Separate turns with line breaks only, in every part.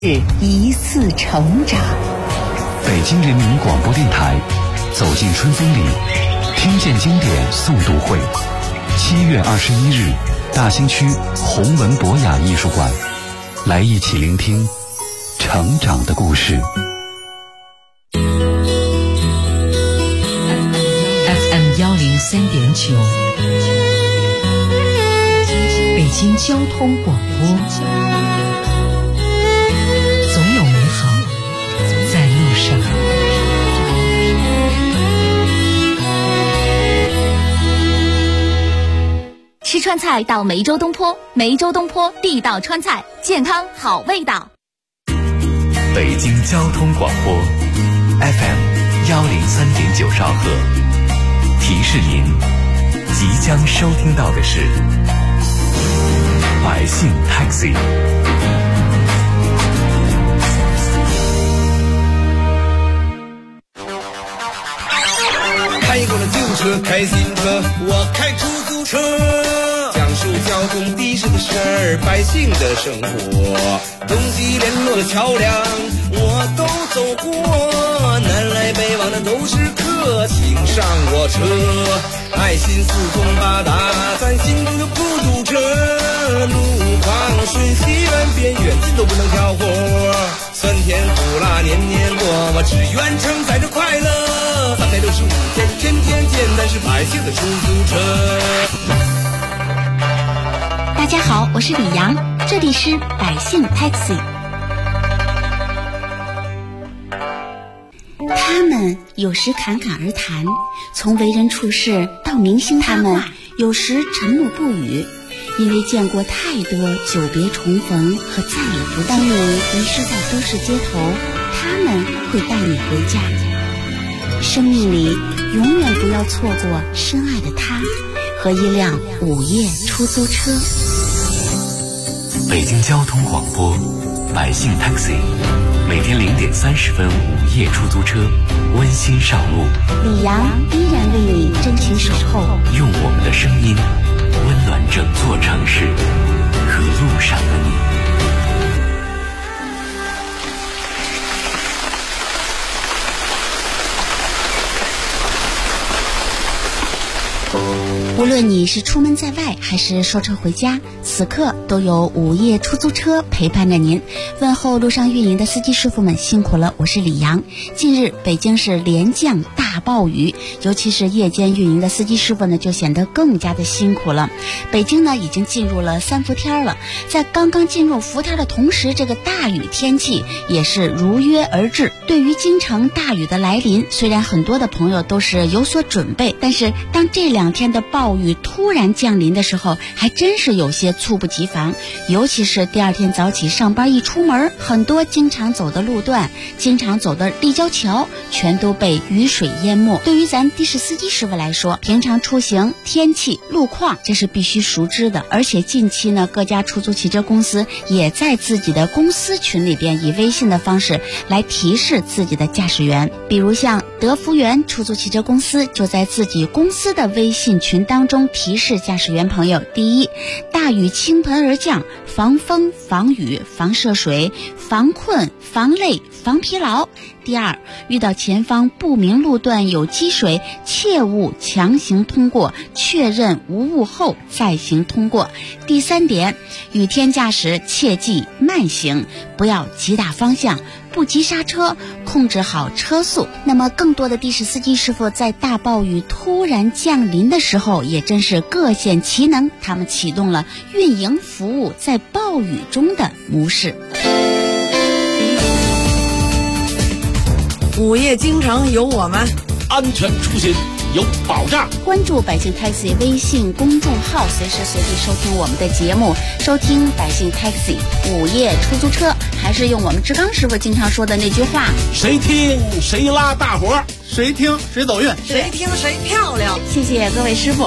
一次成长。
北京人民广播电台，走进春风里，听见经典诵读会。7月21日，大兴区弘文博雅艺术馆，来一起聆听成长的故事。
FM 103.9，北京交通广播，总有美好在路上。
吃川菜到梅州东坡，梅州东坡地道川菜，健康好味道。
北京交通广播 FM 103.9兆赫，提示您即将收听到的是百姓 Taxi。
开过了旧车，开新车，我开出租车，讲述交通的士的事儿，百姓的生活，东西联络的桥梁，我都走过，南来北往的都是客，请上我车，爱心四通八达，咱心中的不堵车，路况顺西远边远近都不能挑活，酸甜苦辣年年过，我只愿承载着快乐，365天天天见，咱是百姓的出租车。
大家好，我是李阳，这里是百姓 Taxi。 他们有时侃侃而谈，从为人处事到明星他们有时沉默不语，因为见过太多久别重逢和再也不当你迷失在都市街头，他们会带你回家。生命里永远不要错过深爱的他和一辆午夜出租车。
北京交通广播百姓 Taxi， 每天0点30分午夜出租车温馨上路，
李阳依然为你真情守候，
用我们的声音温暖整座城市和路上的你。
无论你是出门在外还是说车回家，此刻都有午夜出租车陪伴着您。问候路上运营的司机师傅们辛苦了，我是李阳。近日北京市连降大暴雨，尤其是夜间运营的司机师傅呢就显得更加的辛苦了。北京呢已经进入了3伏天了，在刚刚进入伏天的同时，这个大雨天气也是如约而至。对于京城大雨的来临，虽然很多的朋友都是有所准备，但是当这2天的暴雨突然降临的时候，还真是有些猝不及防。尤其是第2天早起上班一出门，很多经常走的路段，经常走的立交桥全都被雨水淹没。对于咱的士司机师傅来说，平常出行天气路况这是必须熟知的，而且近期呢各家出租汽车公司也在自己的公司群里边以微信的方式来提示自己的驾驶员。比如像德福源出租汽车公司就在自己公司的微信群当中提示驾驶员朋友：第一，大雨倾盆而降，防风防雨防涉水，防困防累防疲劳；第二，遇到前方不明路段有积水，切勿强行通过，确认无误后再行通过；第3点，雨天驾驶切忌慢行，不要急打方向，不急刹车，控制好车速。那么更多的的士司机师傅在大暴雨突然降临的时候也真是各显其能，他们启动了运营服务在暴雨中的模式。
午夜京城有我们，
安全出行有保障。
关注百姓 Taxi 微信公众号，随时随地收听我们的节目，收听百姓 Taxi 午夜出租车。还是用我们志刚师傅经常说的那句话：
谁听谁拉大活，
谁听谁走运，
谁听谁漂亮。
谢谢各位师傅。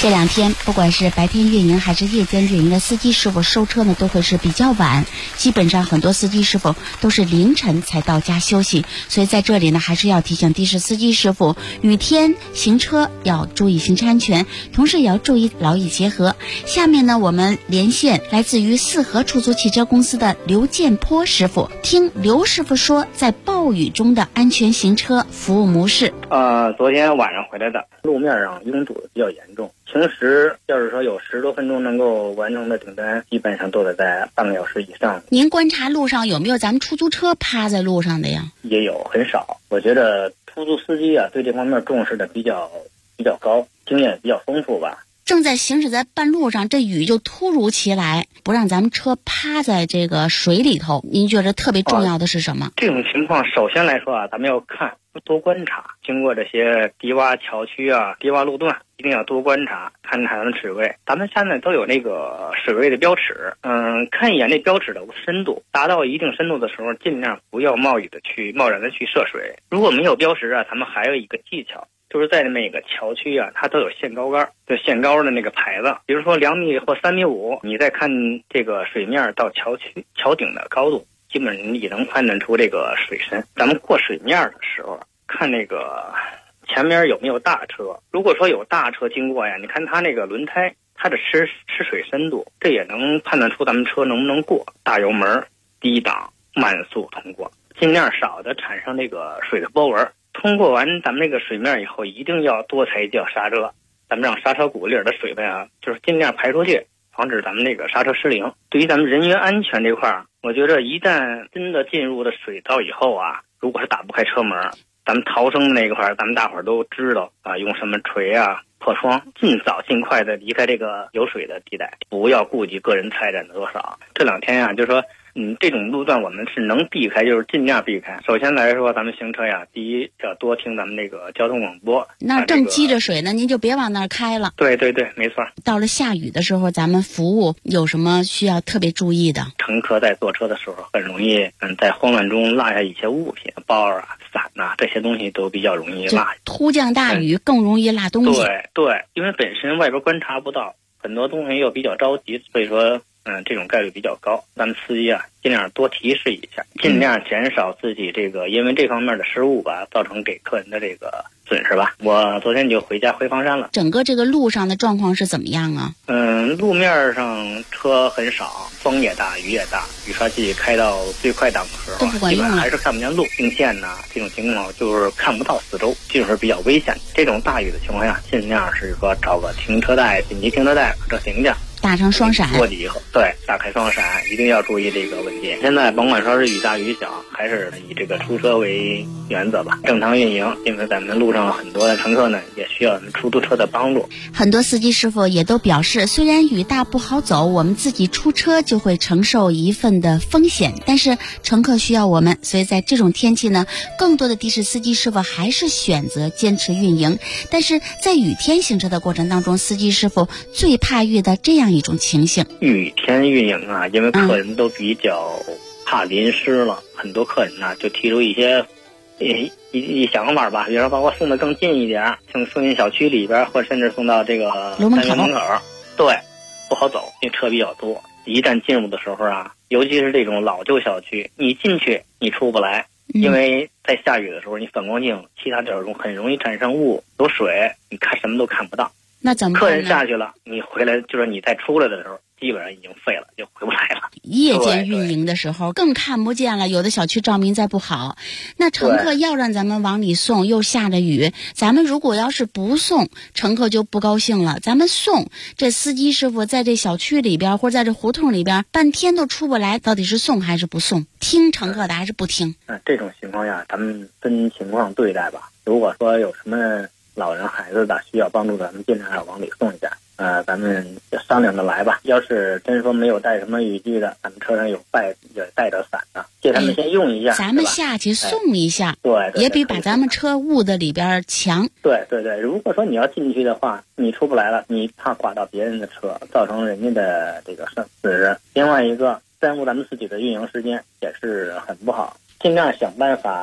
这两天不管是白天运营还是夜间运营的司机师傅收车呢，都会是比较晚，基本上很多司机师傅都是凌晨才到家休息。所以在这里呢，还是要提醒的士司机师傅，雨天行车要注意行车安全，同时也要注意劳逸结合。下面呢，我们连线来自于四合出租汽车公司的刘建坡师傅，听刘师傅说在暴雨中的安全行车服务模式。
昨天晚上回来的，路面上拥堵比较严重。平时要是说有10多分钟能够完成的订单，基本上都得在半个小时以上。
您观察路上有没有咱们出租车趴在路上的呀？
也有，很少。我觉得出租司机啊，对这方面重视的比较高，经验比较丰富吧。
正在行驶在半路上，这雨就突如其来，不让咱们车趴在这个水里头，您觉得特别重要的是什么？
这种情况首先来说啊，咱们要看多观察，经过这些低洼桥区啊、低洼路段，一定要多观察，看它的水位。咱们现在都有那个水位的标尺，看一眼那标尺的深度，达到一定深度的时候，尽量不要贸然的去涉水。如果没有标识啊，咱们还有一个技巧，就是在每个桥区啊，它都有限高杆，就限高的那个牌子，比如说2米或3.5米，你再看这个水面到桥顶的高度，基本上你能判断出这个水深。咱们过水面的时候，看那个前面有没有大车，如果说有大车经过呀，你看它那个轮胎，它的吃水深度，这也能判断出咱们车能不能过。大油门、低档、慢速通过，尽量少的产生这个水的波纹。通过完咱们这个水面以后，一定要多踩一脚刹车，咱们让刹车鼓里的水分啊，就是尽量排出去，防止咱们那个刹车失灵。对于咱们人员安全这块儿，我觉得一旦真的进入了水道以后啊，如果是打不开车门，咱们逃生那一块儿，咱们大伙儿都知道啊，用什么锤啊、破窗，尽快的离开这个有水的地带，不要顾及个人财产的多少。这两天啊，就说这种路段我们是能避开，就是尽量避开。首先来说，咱们行车呀，第一要多听咱们那个交通广播。
那正积着水呢，您就别往那儿开了。
对，没错。
到了下雨的时候，咱们服务有什么需要特别注意的？
乘客在坐车的时候很容易在慌乱中落下一些物品，包啊、伞啊这些东西都比较容易落。
突降大雨更容易落东西。
对，因为本身外边观察不到，很多东西又比较着急，所以说这种概率比较高。咱们司机啊，尽量多提示一下，尽量减少自己这个因为这方面的失误吧，造成给客人的这个损失吧。我昨天就回房山了。整个这个路上的状况是怎么样啊？ 路面上车很少，风也大，雨也大，雨刷器开到最快档的时候，基本还是看不见路，并线呐，这种情况就是看不到四周，就是比较危险。这种大雨的情况下，尽量是说找个停车带、紧急停车带这停下。
打上双闪，
过去以后，对，打开双闪，一定要注意这个问题。现在甭管说是雨大雨小，还是以这个出车为原则吧，正常运营。因为咱们路上很多的乘客呢，也需要出租车的帮助。
很多司机师傅也都表示，虽然雨大不好走，我们自己出车就会承受一份的风险，但是乘客需要我们，所以在这种天气呢，更多的的士司机师傅还是选择坚持运营。但是在雨天行车的过程当中，司机师傅最怕遇到这样一种情形。
雨天运营啊，因为客人都比较怕淋湿了，很多客人呢就提出一些一想法吧，比如说把我送得更近一点，送进小区里边，或者甚至送到这个单元门口。对，不好走，因为车比较多。一旦进入的时候啊，尤其是这种老旧小区，你进去你出不来，因为在下雨的时候，你反光镜其他点中很容易产生雾，有水，你看什么都看不到。
那怎么办呢？
客人下去了，你回来就是你再出来的时候，基本上已经废了，就回不来了。
夜间运营的时候更看不见了，有的小区照明再不好，那乘客要让咱们往里送，又下着雨，咱们如果要是不送，乘客就不高兴了。咱们送，这司机师傅在这小区里边或者在这胡同里边半天都出不来，到底是送还是不送？听乘客的还是不听？
这种情况下，咱们分情况对待吧。如果说有什么老人孩子的需要帮助的，咱们尽量要往里送一下。咱们商量着来吧。要是真说没有带什么雨具的，咱们车上有带着伞的，借他们先用一下。
咱们下去送一下，
对，
也比把咱们车捂在里边强。
对，如果说你要进去的话，你出不来了，你怕刮到别人的车，造成人家的这个损失。另外一个，耽误咱们自己的运营时间也是很不好。尽量想办法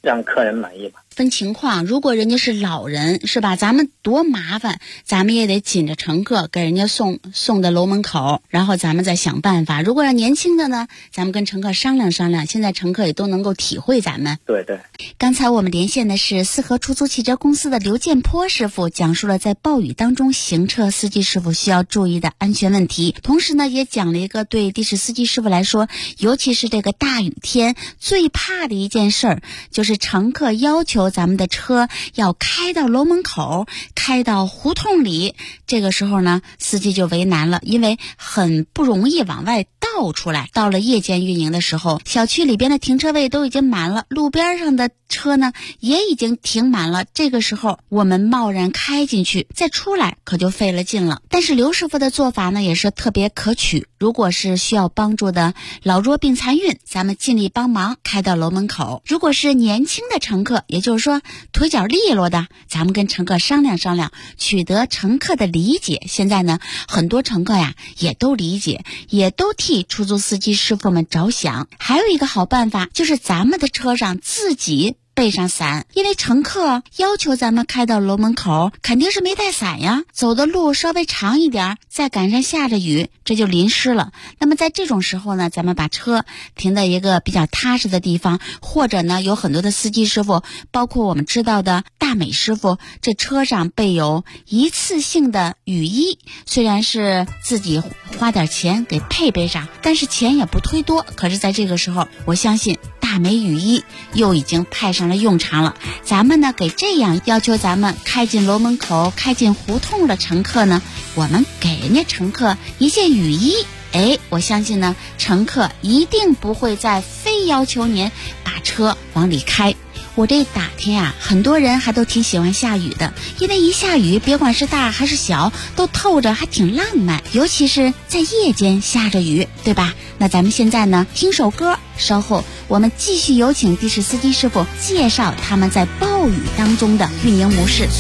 让客人满意吧。
分情况，如果人家是老人，是吧？咱们多麻烦，咱们也得紧着乘客给人家送到楼门口，然后咱们再想办法。如果要年轻的呢，咱们跟乘客商量商量。现在乘客也都能够体会咱们。
对对。
刚才我们连线的是四合出租汽车公司的刘建波师傅，讲述了在暴雨当中行车司机师傅需要注意的安全问题，同时呢，也讲了一个对的士司机师傅来说，尤其是这个大雨天最怕的一件事儿，就是乘客要求咱们的车要开到楼门口，开到胡同里。这个时候呢，司机就为难了，因为很不容易往外倒出来。到了夜间运营的时候，小区里边的停车位都已经满了，路边上的车呢也已经停满了。这个时候我们贸然开进去再出来可就费了劲了。但是刘师傅的做法呢也是特别可取，如果是需要帮助的老弱病残孕，咱们尽力帮忙开到楼门口。如果是年轻的乘客，也就是说腿脚利落的，咱们跟乘客商量商量，取得乘客的理解。现在呢，很多乘客呀也都理解，也都替出租司机师傅们着想。还有一个好办法，就是咱们的车上自己备上伞，因为乘客要求咱们开到楼门口，肯定是没带伞呀，走的路稍微长一点，再赶上下着雨，这就淋湿了。那么在这种时候呢，咱们把车停在一个比较踏实的地方，或者呢，有很多的司机师傅，包括我们知道的大美师傅，这车上备有一次性的雨衣，虽然是自己花点钱给配备上，但是钱也不忒多。可是在这个时候，我相信大美雨衣又已经派上了用场了。咱们呢，给这样要求咱们开进楼门口、开进胡同的乘客呢，我们给人家乘客一件雨衣。我相信呢，乘客一定不会再非要求您把车往里开。我这打听啊，很多人还都挺喜欢下雨的，因为一下雨，别管是大还是小，都透着还挺浪漫，尤其是在夜间下着雨，对吧？那咱们现在呢，听首歌，稍后我们继续有请的士司机师傅介绍他们在暴雨当中的运营模式。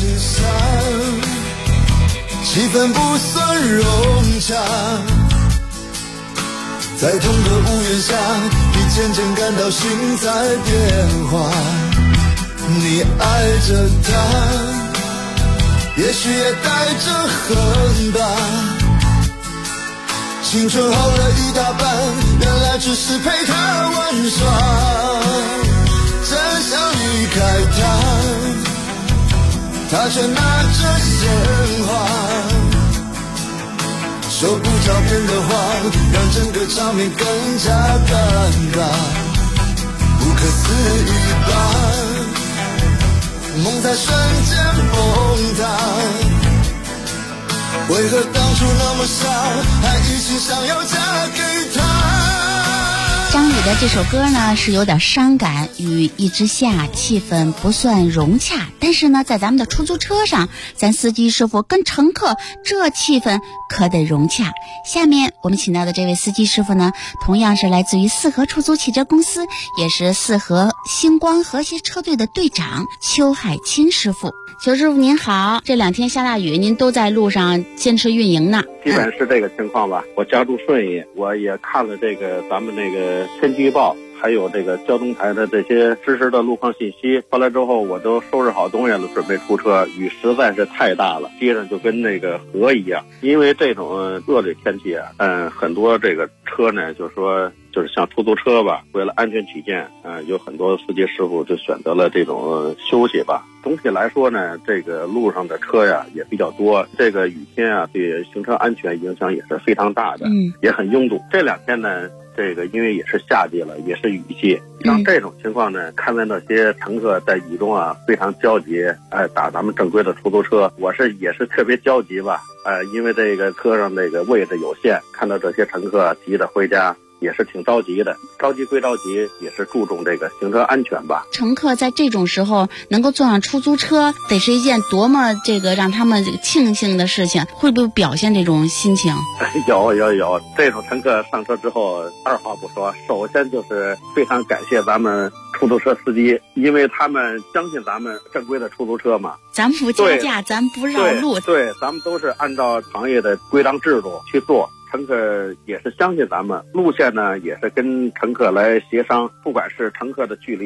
气氛不算融洽，在同个屋檐下，你渐渐感到心在变化。你爱着他，也许也带着恨吧。青春耗了一大半，原来只是陪他玩耍。真想离开他，他却拿着鲜花。说不着边的话，让整个场面更加尴尬。不可思议吧，梦在瞬间崩塌。为何当初那么傻，还一心想要嫁给他。
张宇的这首歌呢是有点伤感，雨一直下，气氛不算融洽，但是呢在咱们的出租车上，咱司机师傅跟乘客这气氛可得融洽。下面我们请到的这位司机师傅呢，同样是来自于四合出租汽车公司，也是四合星光和谐车队的队长邱海清师傅。邱师傅您好，这2天下大雨，您都在路上坚持运营呢？
基本是这个情况吧。我家住顺义，我也看了这个咱们那个天气预报，还有这个交通台的这些实时的路况信息。后来之后，我都收拾好东西了，准备出车。雨实在是太大了，街上就跟那个河一样。因为这种恶劣天气啊，很多这个车呢，就是像出租车吧，为了安全起见，有很多司机师傅就选择了这种休息吧。总体来说呢，这个路上的车呀也比较多，这个雨天啊，对行车安全影响也是非常大的，也很拥堵。这2天呢，这个因为也是夏季了，也是雨季，像这种情况呢，看到那些乘客在雨中啊非常焦急，打咱们正规的出租车，我也是特别焦急吧，因为这个车上这个位置有限，看到这些乘客急着回家，也是挺着急的。着急归着急，也是注重这个行车安全吧。
乘客在这种时候能够坐上出租车，得是一件多么让他们庆幸的事情，会不会表现这种心情？
有，这种乘客上车之后，二话不说，首先就是非常感谢咱们出租车司机，因为他们相信咱们正规的出租车嘛，
咱不加价，咱不绕路，
对，咱们都是按照行业的规章制度去做。乘客也是相信咱们路线呢，也是跟乘客来协商，不管是乘客的距离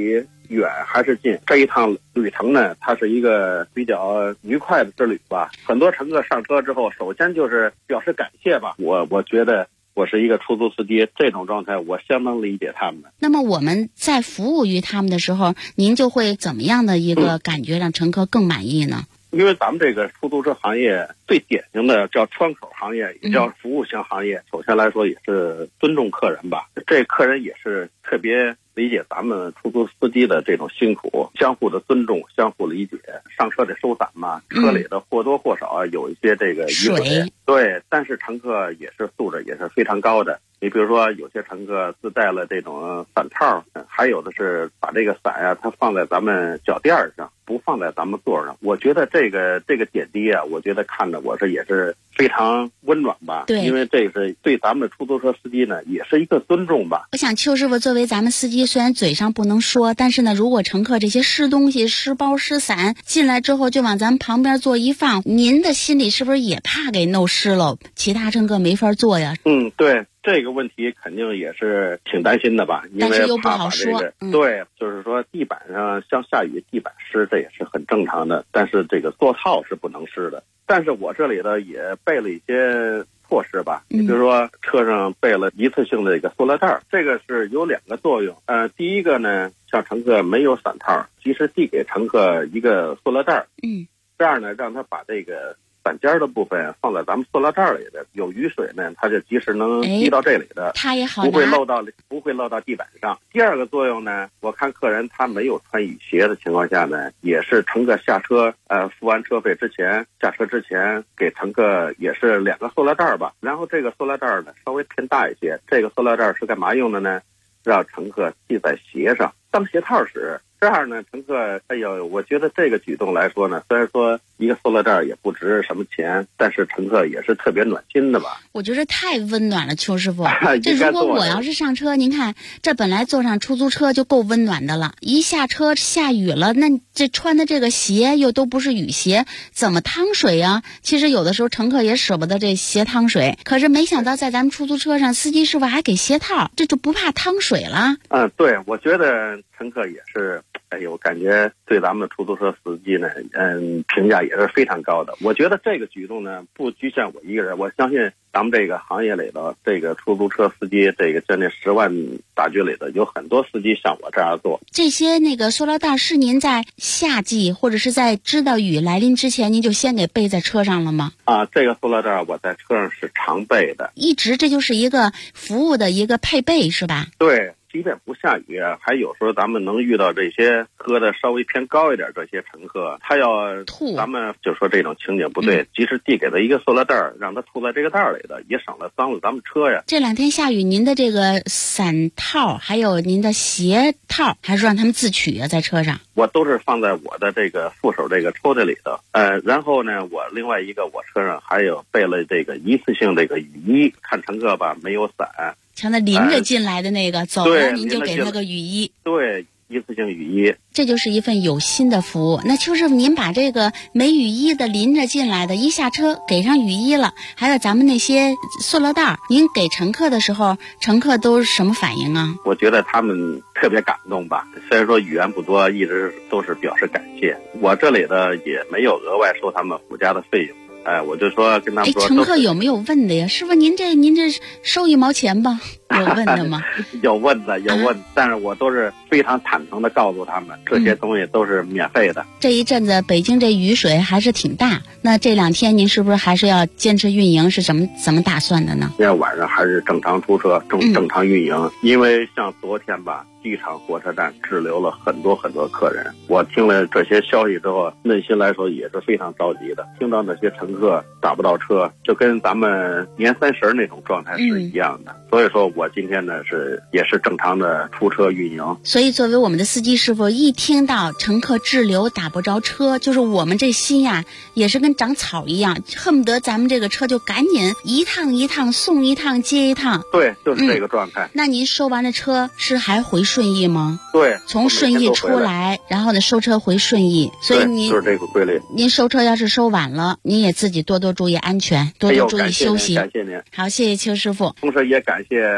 远还是近，这一趟旅程呢，它是一个比较愉快的之旅吧。很多乘客上车之后，首先就是表示感谢吧。我觉得我是一个出租司机，这种状态我相当理解他们。
那么我们在服务于他们的时候，您就会怎么样的一个感觉让乘客更满意呢？
因为咱们这个出租车行业最典型的叫窗口行业，也叫服务型行业。首先来说也是尊重客人吧，这客人也是特别理解咱们出租司机的这种辛苦，相互的尊重，相互理解。上车得收伞嘛，车里的或多或少有一些这个雨水，对，但是乘客也是素质也是非常高的。你比如说有些乘客自带了这种伞套，还有的是把这个伞呀，它放在咱们脚垫上，不放在咱们座上。我觉得这个点滴啊，我觉得看着我是也是非常温暖吧。
对，
因为这是对咱们出租车司机呢也是一个尊重吧。
我想邱师傅作为咱们司机，虽然嘴上不能说，但是呢，如果乘客这些湿东西、湿包、湿伞进来之后就往咱们旁边座一放，您的心里是不是也怕给弄湿了，其他乘客没法坐呀？
对。这个问题肯定也是挺担心的吧，因为怕把这个对，就是说地板上像下雨地板湿，这也是很正常的，但是这个座套是不能湿的。但是我这里呢也备了一些措施吧，你比如说车上备了一次性的这个塑料袋，这个是有两个作用。第一个呢，像乘客没有伞套，及时递给乘客一个塑料袋，这样呢让他把这个伞尖的部分放在咱们塑料袋里的，有雨水呢，它就及时能滴到这里的，
它也好，
不会漏到地板上。第二个作用呢，我看客人他没有穿雨鞋的情况下呢，也是乘客下车付完车费之前，下车之前给乘客也是两个塑料袋吧。然后这个塑料袋呢稍微偏大一些，这个塑料袋是干嘛用的呢？让乘客系在鞋上当鞋套使。这样呢，乘客我觉得这个举动来说呢，虽然说一个塑料袋也不值什么钱，但是乘客也是特别暖心的吧。
我觉得太温暖了，邱师傅。这如果我要是上车，您看这本来坐上出租车就够温暖的了，一下车下雨了，那这穿的这个鞋又都不是雨鞋，怎么趟水呀？其实有的时候乘客也舍不得这鞋趟水，可是没想到在咱们出租车上，司机师傅还给鞋套，这就不怕趟水了。
对，我觉得乘客也是。我感觉对咱们出租车司机呢，评价也是非常高的。我觉得这个举动呢，不局限我一个人，我相信咱们这个行业里的这个出租车司机，这个将近10万大军里的有很多司机像我这样做。
这些那个塑料袋是您在夏季或者是在知道雨来临之前，您就先给备在车上了吗？
这个塑料袋我在车上是常备的，
一直这就是一个服务的一个配备是吧？
对。即便不下雨，还有时候咱们能遇到这些喝的稍微偏高一点这些乘客，他要吐，咱们就说这种情景不对，及时递给他一个塑料袋，让他吐在这个袋里的，也省了脏了咱们车呀。
这2天下雨，您的这个伞套还有您的鞋套，还是让他们自取啊？在车上，
我都是放在我的这个副手这个抽屉里的。然后呢，我另外一个我车上还有备了这个一次性这个雨衣，看乘客吧没有伞。
像那淋着进来的那个，走了您就给他个雨衣。
对，一次性雨衣。
这就是一份有心的服务。那邱师傅，您把这个没雨衣的淋着进来的，一下车给上雨衣了，还有咱们那些塑料袋，您给乘客的时候，乘客都是什么反应啊？
我觉得他们特别感动吧，虽然说语言不多，一直都是表示感谢。我这里的也没有额外收他们附加的费用。我就说跟他们说，
乘客有没有问的呀？师傅，您这收1毛钱吧？有问的吗？
有问，但是我都是非常坦诚的告诉他们，这些东西都是免费的。
这一阵子北京这雨水还是挺大，那这2天您是不是还是要坚持运营？是怎么打算的呢？
今天晚上还是正常出车，正常运营。因为像昨天吧，机场火车站滞留了很多客人，我听了这些消息之后，内心来说也是非常着急的。听到那些乘客打不到车，就跟咱们年30那种状态是一样的。所以说我今天呢也是正常的出车运营。
所以作为我们的司机师傅，一听到乘客滞留打不着车，就是我们这心呀也是跟长草一样，恨不得咱们这个车就赶紧一趟一趟送一趟接一趟。
对，就是这个状态。
那您收完了车是还回顺义吗？
对，
从顺义出来，然后呢收车回顺义。所以您
就是这个规律。
您收车要是收晚了，您也自己多注意安全，多注意休息。
感谢您。
好，谢谢邱师傅。
同时也感谢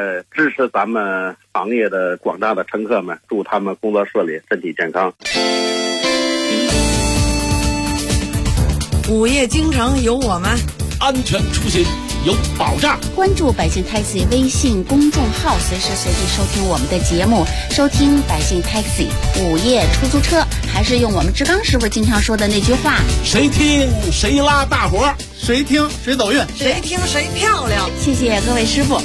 在支持咱们行业的广大的乘客们，祝他们工作顺利，身体健康。
午夜京城有我们，
安全出行有保障。
关注百姓 Taxi 微信公众号，随时随地收听我们的节目，收听百姓 Taxi 午夜出租车，还是用我们志刚师傅经常说的那句话：
谁听谁拉大活，
谁听谁走运，
谁听谁漂亮。
谢谢各位师傅。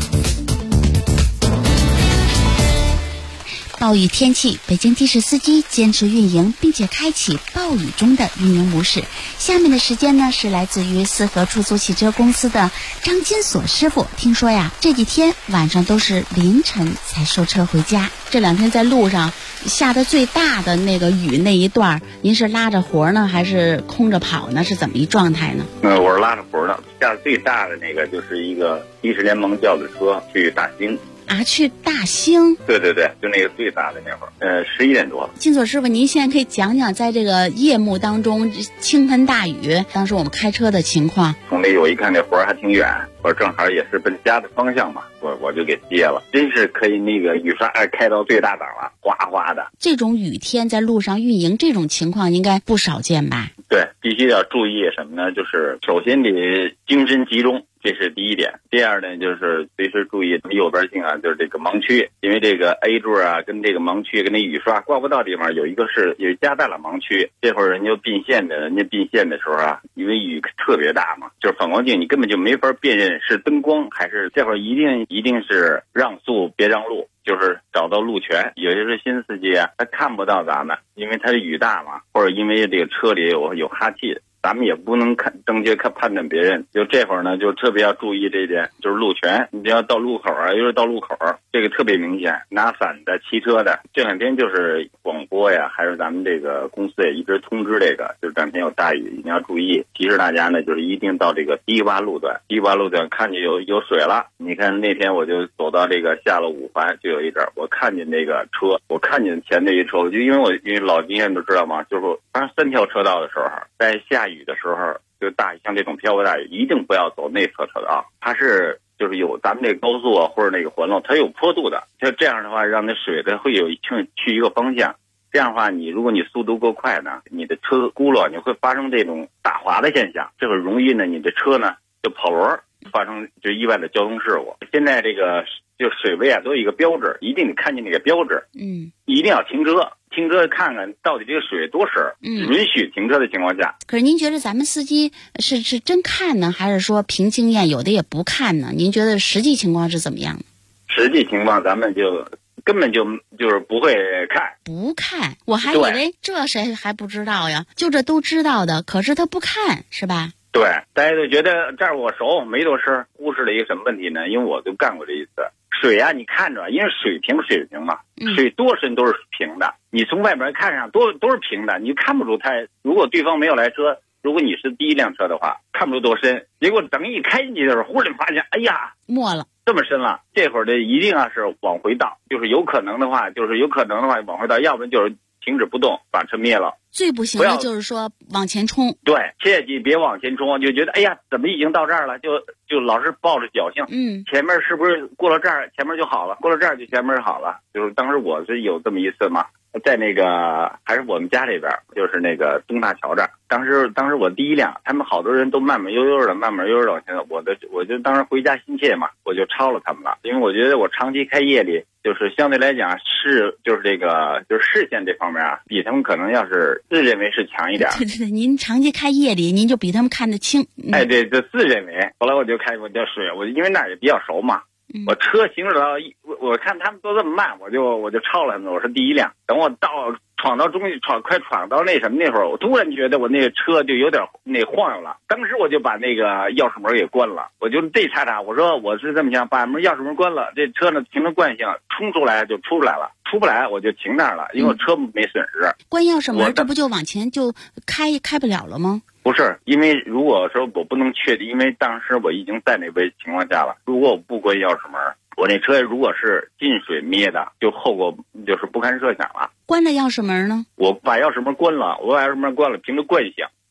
暴雨天气，北京的士司机坚持运营，并且开启暴雨中的运营模式。下面的时间呢，是来自于四合出租汽车公司的张金锁师傅。听说呀，这几天晚上都是凌晨才收车回家。这2天在路上下的最大的那个雨那一段，您是拉着活呢，还是空着跑呢？是怎么一状态呢？
我是拉着活的。下的最大的那个就是一个的士联盟叫的车去大兴。
去大兴？
对对对，就那个最大的那会儿，11点多。
金锁师傅，您现在可以讲讲在这个夜幕当中倾盆大雨，当时我们开车的情况。
从那我一看那活儿还挺远，我正好也是奔家的方向嘛，我就给接了。真是可以那个雨刷开到最大档了，哗哗的。这种雨天在路上运营，这种情况应该不少见吧？对，必须要注意什么呢？就是首先得精神集中。这是第一点。第二呢，就是随时注意右边性啊，就是这个盲区，因为这个 A 柱啊跟这个盲区跟那雨刷挂不到地方，有一个是也加大了盲区。这会儿人家并线的时候啊，因为雨特别大嘛，就是反光镜你根本就没法辨认是灯光还是这会儿一定是让速别让路。就是找到路权，有些是新司机啊，他看不到咱们，因为他是雨大嘛，或者因为这个车里有哈气，咱们也不能正确判断别人。就这会儿呢，就特别要注意这一点，就是路权，你要到路口啊，尤其是到路口，这个特别明显。拿伞的、骑车的，这2天就是广播呀，还是咱们这个公司也一直通知这个，就是这2天有大雨，一定要注意。提示大家呢，就是一定到这个低洼路段看见有水了。你看那天我就走到这个下了5环，就有一阵我看见那个车，我看见前那一车，我就因为老经验都知道嘛，就是发生3条车道的时候，在下雨的时候，就像这种飘过大雨，一定不要走内侧车道，它是就是有咱们这个高速啊或者那个环路，它有坡度的，就这样的话，让那水它会有去一个方向。这样的话，如果你速度够快呢，你的车轱辘你会发生这种打滑的现象，这会容易呢，你的车呢就跑轮，发生就意外的交通事故。现在这个就水位啊都有一个标志，一定得看见那个标志，一定要停车看看到底这个水多深，允许停车的情况下。可是您觉得咱们司机是真看呢，还是说凭经验有的也不看呢？您觉得实际情况是怎么样的？实际情况咱们就根本就是不会看，不看，我还以为这谁还不知道呀？就这都知道的，可是他不看，是吧？对，大家都觉得这儿我熟，没多深，忽视了一个什么问题呢？因为我就干过这一次。水啊，你看着，因为水平嘛，水多深都是平的，你从外边看上都是平的，你看不出它。如果对方没有来车，如果你是第一辆车的话，看不出多深。结果等一开进去的时候，忽然发现，哎呀，没了，这么深了。这会儿的一定要是往回倒，就是有可能的话往回倒，要不然就是停止不动，把车灭了。最不行的就是说往前冲，对，切记别往前冲，就觉得哎呀，怎么已经到这儿了，就老是抱着侥幸，前面是不是过了这儿，前面就好了，过了这儿就前面好了。就是当时我是有这么一次嘛，在那个还是我们家里边，就是那个东大桥这儿，当时我第一辆，他们好多人都慢慢悠悠的往前走，我就当时回家心切嘛，我就超了他们了，因为我觉得我长期开夜里，就是相对来讲就是这个就是视线这方面啊，比他们可能要是自认为是强一点。对，您长期开夜里，您就比他们看得清。哎，对，就自认为。后来我就水，我因为那儿也比较熟嘛。我车行驶到我看他们都这么慢，我就超了他们，我是第一辆。等我闯到快闯到那什么那会儿，我突然觉得我那个车就有点那晃悠了。当时我就把那个钥匙门给关了，我就这叉，我说我是这么想，把钥匙门关了，这车呢凭着惯性冲出来就出不来了，出不来我就停那儿了，因为我车没损失。关钥匙门这不就往前就开不了了吗？不是，因为如果说我不能确定，因为当时我已经在那位情况下了，如果我不关钥匙门，我那车如果是进水灭的，就后果就是不堪设想了。关了钥匙门呢？我把钥匙门关了，凭着惯性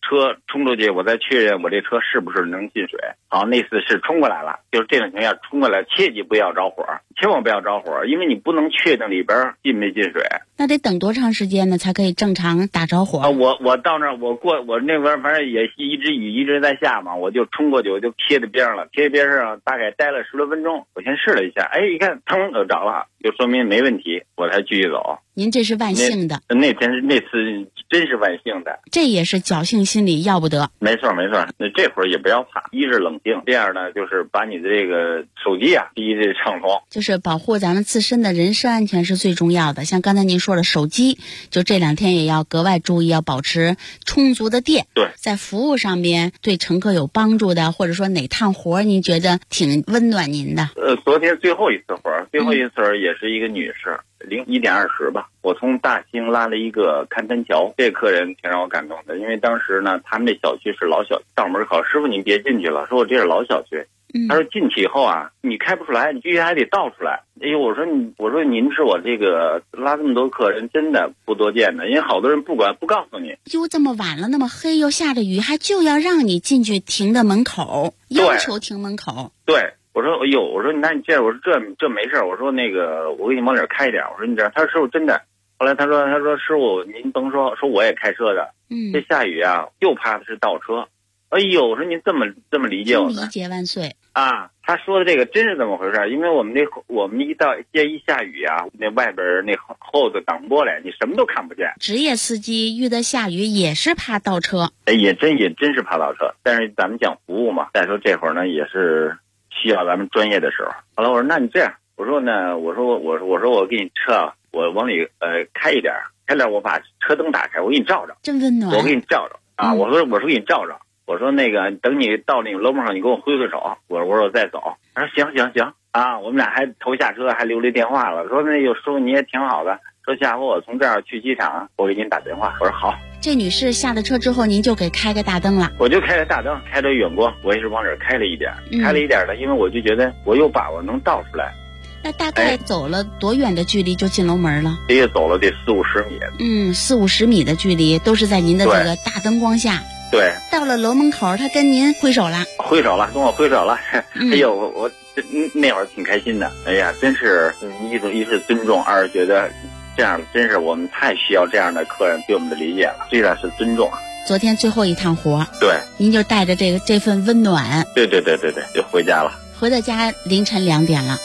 车冲出去，我再确认我这车是不是能进水。好，那次是冲过来了，就是这种情况下冲过来，切记不要着火，千万不要着火，因为你不能确定里边进没进水。
那得等多长时间呢才可以正常打着火？
我到那儿，我那边反正也一直雨一直在下嘛，我就冲过去，我就贴在边上了，贴在边上大概待了10多分钟，我先试了一下，哎，一看腾就着了，就说明没问题，我才继续走。
您这是万幸的，
那次真是万幸的，
这也是侥幸心理要不得。
没错，那这会儿也不要怕，一是冷静，第二呢就是把你的这个手机啊，第一是畅通，
就是保护咱们自身的人身安全是最重要的。像刚才您说的手机，就这2天也要格外注意，要保持充足的电。
对，
在服务上面对乘客有帮助的，或者说哪趟活您觉得挺温暖您的？
昨天最后一次活，也是一个女士。1点20吧，我从大兴拉了一个看滩桥，这客人挺让我感动的，因为当时呢，他们这小区是老小区，到门口，师傅你别进去了，说我这是老小区。他说进去以后啊，你开不出来，你必须还得倒出来。哎呦，我说您是我这个拉这么多客人，真的不多见的，因为好多人不告诉你。
就这么晚了，那么黑又下着雨，还就要让你进去停的门口，要求停门口。
对。我说哎呦，我说那你这样，我说这没事，我说那个我给你往哪儿开一点，我说你这样，他说师傅真的。后来他说师傅您甭说我也开车的，这下雨啊，就怕的是倒车。哎呦，我说您这么理解我呢？
理解万岁
啊！他说的这个真是这么回事，因为我们一下雨啊，那外边那后头挡玻璃，你什么都看不见。
职业司机遇到下雨也是怕倒车，
也真是怕倒车。但是咱们讲服务嘛，再说这会儿呢也是需要咱们专业的时候。好了，我说那你这样，我说我给你车，我往里开一点，我把车灯打开，我给你照照，
真温暖。
我给你照照啊，我说给你照照，我说那个等你到那个楼门上，你给我挥挥手，我说我再走。他说行啊，我们俩还头下车还留了电话了，说那有师傅你也挺好的，说下回我从这儿去机场，我给您打电话。我说好。
这女士下了车之后，您就给开个大灯了？
我就开了大灯，开了远光，我也是往这儿开了一点的，因为我就觉得我有把握能倒出来。
那大概走了多远的距离就进楼门了？
也走了得40-50米。
40-50米的距离都是在您的这个大灯光下。
对。
到了楼门口，他跟您挥手了。
跟我挥手了。哎呦，我那会儿挺开心的。哎呀，真是一是尊重，二是觉得这样真是我们太需要这样的客人对我们的理解了。最主要是尊重。
昨天最后一趟活，
对，
您就带着这份温暖，
对，就回家了。
回到家凌晨2点了。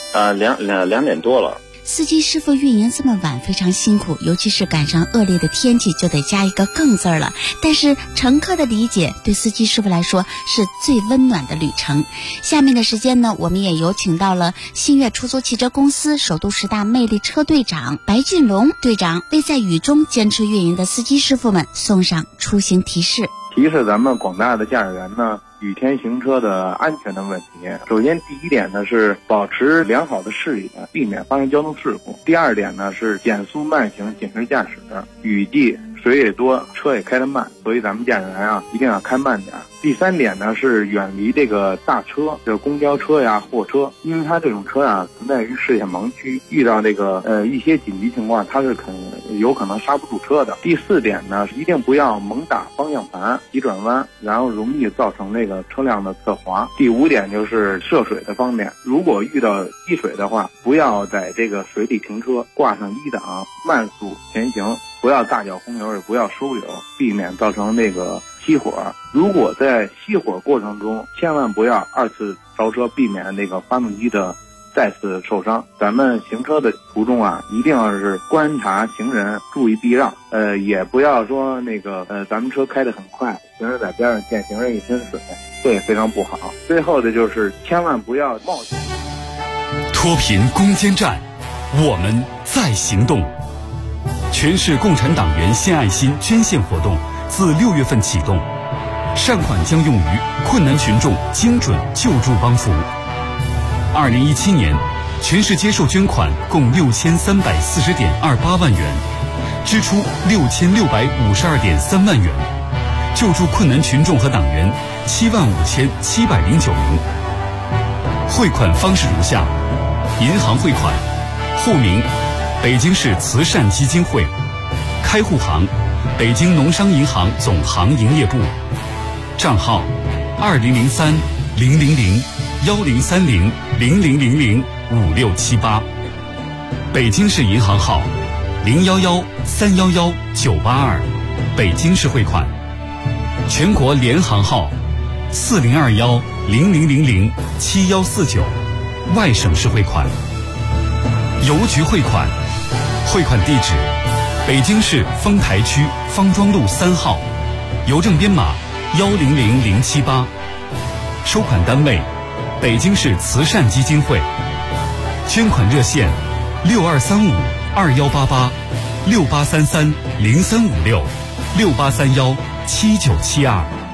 2点多了。
司机师傅运营这么晚非常辛苦，尤其是赶上恶劣的天气，就得加一个更字了。但是乘客的理解对司机师傅来说是最温暖的旅程。下面的时间呢，我们也有请到了新月出租汽车公司首都10大魅力车队长白俊龙队长，为在雨中坚持运营的司机师傅们送上出行提示。
提示咱们广大的驾驶员呢，雨天行车的安全的问题。首先第一点呢是保持良好的视野，避免发生交通事故。第二点呢是减速慢行，谨慎驾驶。雨季水也多，车也开得慢，所以咱们驾驶员啊一定要开慢点。第三点呢是远离这个大车，就是公交车呀、货车，因为它这种车啊存在于视线盲区，遇到这个一些紧急情况，它是有可能刹不住车的。第四点呢，一定不要猛打方向盘、急转弯，然后容易造成那个车辆的侧滑。第五点就是涉水的方面，如果遇到积水的话，不要在这个水里停车，挂上1档，慢速前行，不要大脚轰油，也不要收油，避免造成那个熄火。如果在熄火过程中，千万不要2次着车，避免那个发动机的再次受伤。咱们行车的途中啊，一定要是观察行人，注意避让，也不要说那个咱们车开得很快，行人在边上见行人一身水，这也非常不好。最后的就是千万不要冒险。
脱贫攻坚战，我们在行动。全市共产党员献爱心捐献活动自6月份启动，善款将用于困难群众精准救助帮扶。2017年，全市接受捐款共6340.28万元，支出6652.3万元，救助困难群众和党员75709名。汇款方式如下：银行汇款，户名北京市慈善基金会，开户行北京农商银行总行营业部，账号2003-000-1030-0000-5678，北京市银行号011-311-982，北京市汇款，全国联行号4021-0000-7149，外省市汇款，邮局汇款，汇款地址北京市丰台区方庄路3号，邮政编码100078，收款单位北京市慈善基金会，捐款热线6235-2188，6833-0356，6831-7972。